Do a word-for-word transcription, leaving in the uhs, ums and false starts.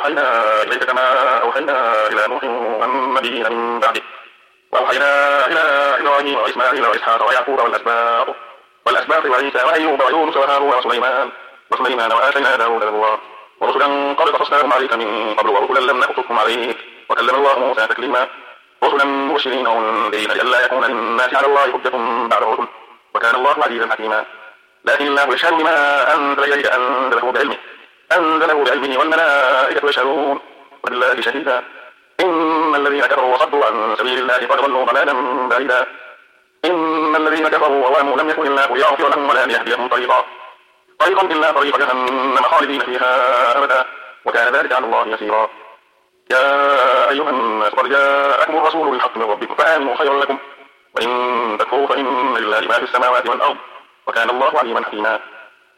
أوحينا إليك كما أوحينا إلى نوح والنبيين من بعده وأوحينا إلى إبراهيم وإسماعيل وإسحاق ويعقوب والأسباط والأسباط وعيسى وأيوب ويونس وهارون وسليمان وسليمان وآتينا داود زبورا ورسلا قد قصصناهم عليك من قبل ورسلا لم نقصصهم عليك وكلم الله موسى تكليما رسلا مبشرين ومنذرين لئلا يكون للناس على الله حجة بعد الرسل وكان الله عزيزا حكيما لكن الله يشهد بما أنزل إليك أنزله بعلمه أنزله بعلمه والملائكة يشهدون ولله شهيدا إن الذين كفروا وصدوا عن سبيل الله قد ضلوا ضلالا بعيدا إن الذين كفروا وظلموا لم يكن الله ليغفر لهم ولا ليهديهم طريقا طريقا إلا طريق جهنم خالدين فيها أبدا وكان ذلك على الله يسيرا يا أيها الناس قد جاءكم الرسول بالحق من ربكم فآمنوا خيرا لكم وإن تكفروا فإن لله ما في السماوات والأرض وكان الله عليما حكيما